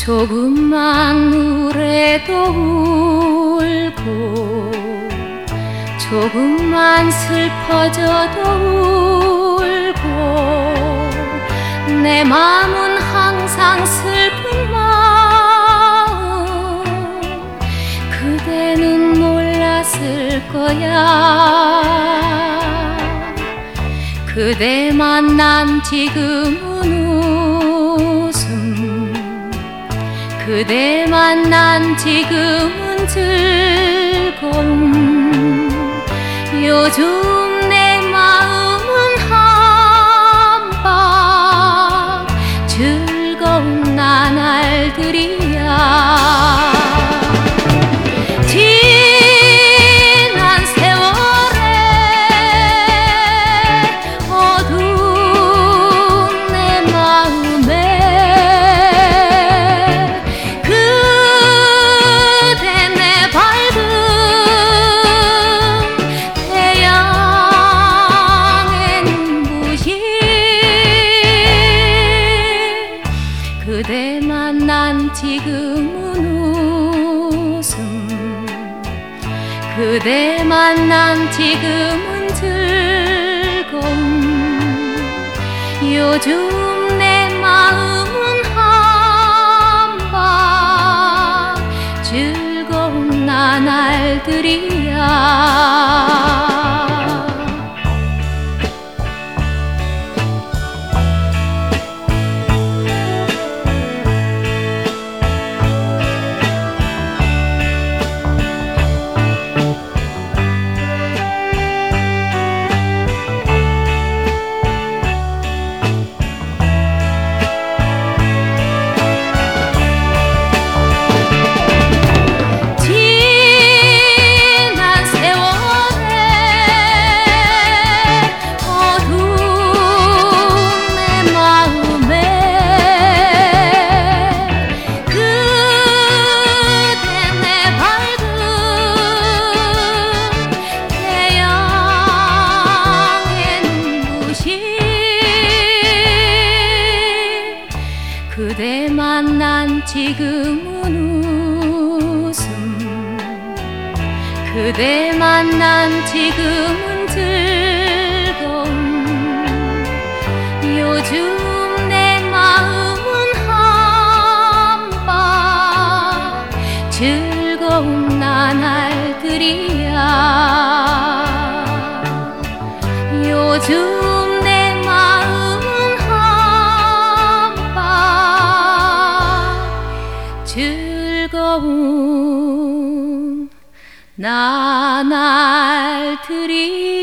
조금만 우울해도 울고 조금만 슬퍼져도 울고 내 마음은 항상 슬픈 마음 그대는 몰랐을 거야. 그대 만난 지금은 웃음 그대 만난 지금은 즐거움 요즘 내 마음은 한밤 즐거운 나날들이야. 지난 세월에 어두운 내 마음에 그대 내 밝은 태양의 눈부신 그대 만난 지금은 웃음 그대 만난 지금은 즐거움 요즘 내 마음은 한밤 즐거운 나날들이야. 그대 만난 지금은 웃음 그대 만난 지금은 즐거움 요즘 내 마음은 한밤 즐거운 나날들이야. 요즘 내 마음은 즐거운 나날들이